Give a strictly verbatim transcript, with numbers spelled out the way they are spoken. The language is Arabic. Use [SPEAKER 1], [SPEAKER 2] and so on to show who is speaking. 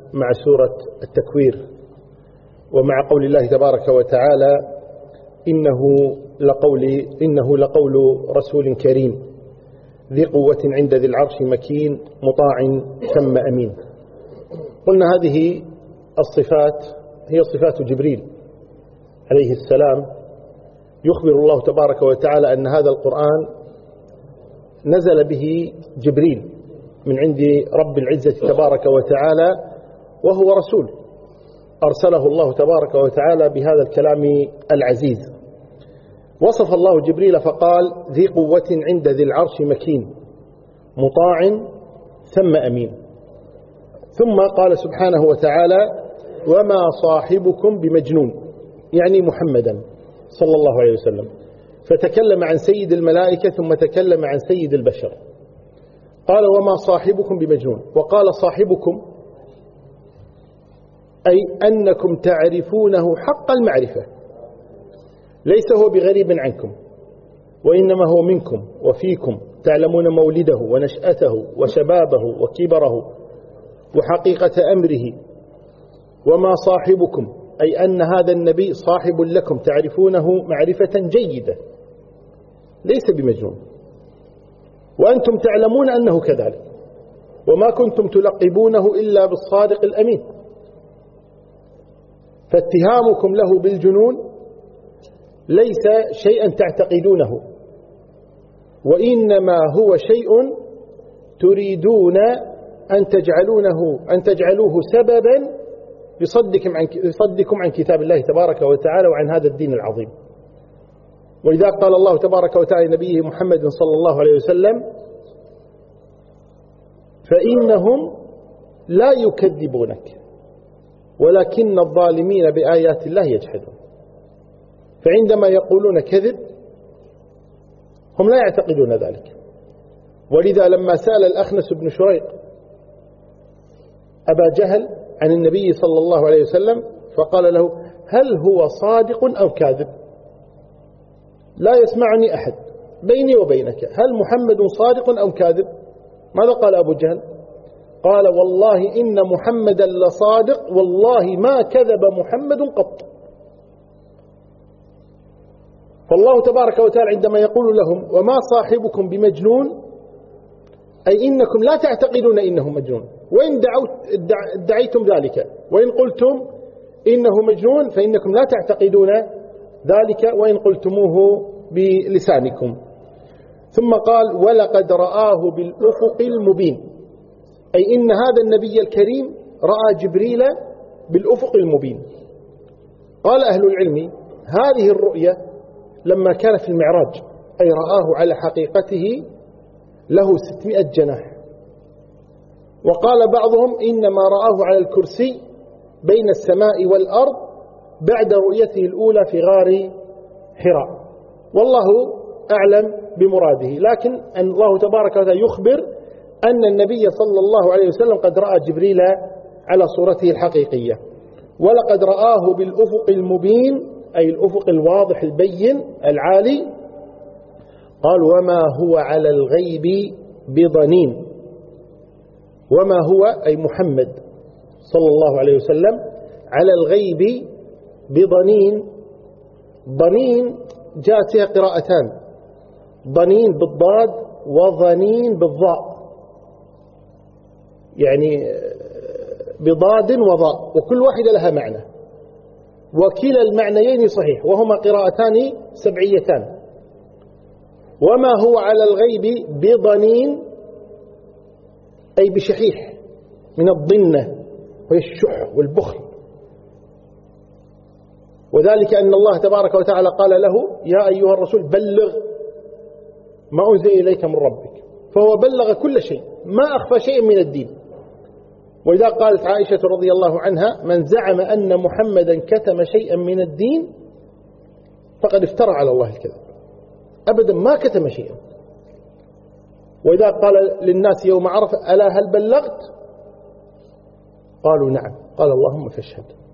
[SPEAKER 1] مع سورة التكوير ومع قول الله تبارك وتعالى إنه لقول, إنه لقول رسول كريم ذي قوة عند ذي العرش مكين مطاع ثم أمين. قلنا هذه الصفات هي صفات جبريل عليه السلام. يخبر الله تبارك وتعالى أن هذا القرآن نزل به جبريل من عند رب العزة تبارك وتعالى، وهو رسول أرسله الله تبارك وتعالى بهذا الكلام العزيز. وصف الله جبريل فقال ذي قوة عند ذي العرش مكين مطاع ثم أمين. ثم قال سبحانه وتعالى وما صاحبكم بمجنون، يعني محمدا صلى الله عليه وسلم، فتكلم عن سيد الملائكة ثم تكلم عن سيد البشر. قال وما صاحبكم بمجنون، وقال صاحبكم أي أنكم تعرفونه حق المعرفة، ليس هو بغريب عنكم وإنما هو منكم وفيكم، تعلمون مولده ونشأته وشبابه وكبره وحقيقة أمره. وما صاحبكم أي أن هذا النبي صاحب لكم تعرفونه معرفة جيدة، ليس بمجنون، وأنتم تعلمون أنه كذلك، وما كنتم تلقبونه إلا بالصادق الأمين. فاتهامكم له بالجنون ليس شيئا تعتقدونه، وإنما هو شيء تريدون أن تجعلونه أن تجعلوه سببا لصدكم عن لصدكم عن كتاب الله تبارك وتعالى وعن هذا الدين العظيم. ولذا قال الله تبارك وتعالى لنبيه محمد صلى الله عليه وسلم فإنهم لا يكذبونك ولكن الظالمين بآيات الله يجحدون. فعندما يقولون كذب هم لا يعتقدون ذلك. ولذا لما سأل الأخنس بن شريق أبا جهل عن النبي صلى الله عليه وسلم فقال له هل هو صادق أو كاذب؟ لا يسمعني أحد بيني وبينك، هل محمد صادق أو كاذب؟ ماذا قال أبو جهل؟ قال والله إن محمدا لصادق والله ما كذب محمد قط. فالله تبارك وتعالى عندما يقول لهم وما صاحبكم بمجنون أي إنكم لا تعتقدون إنه مجنون، وإن دعوت ادعيتم ذلك وإن قلتم إنه مجنون فإنكم لا تعتقدون ذلك وإن قلتموه بلسانكم. ثم قال ولقد رآه بالأفق المبين، أي إن هذا النبي الكريم رأى جبريل بالأفق المبين. قال أهل العلم هذه الرؤية لما كان في المعراج أي رآه على حقيقته له ستمائة جناح. وقال بعضهم إنما رآه على الكرسي بين السماء والأرض بعد رؤيته الأولى في غار حراء، والله أعلم بمراده. لكن أن الله تبارك وتعالى يخبر أن النبي صلى الله عليه وسلم قد رأى جبريل على صورته الحقيقية. ولقد رآه بالأفق المبين أي الأفق الواضح البين العالي. قال وما هو على الغيب بضنين، وما هو أي محمد صلى الله عليه وسلم على الغيب بضنين. ضنين جاءت فيها قراءتان، ضنين بالضاد وضنين بالضاء، يعني بضاد وضاء وكل واحدة لها معنى، وكلا المعنيين صحيح، وهما قراءتان سبعيتان. وما هو على الغيب بضنين أي بشحيح من الضنة وهي الشح والبخل، وذلك أن الله تبارك وتعالى قال له يا أيها الرسول بلغ ما أنزل إليك من ربك، فهو بلغ كل شيء ما أخفى شيء من الدين. وإذا قالت عائشة رضي الله عنها من زعم أن محمدا كتم شيئا من الدين فقد افترى على الله الكذب، أبدا ما كتم شيئا. وإذا قال للناس يوم عرفة ألا هل بلغت؟ قالوا نعم، قال اللهم فاشهد.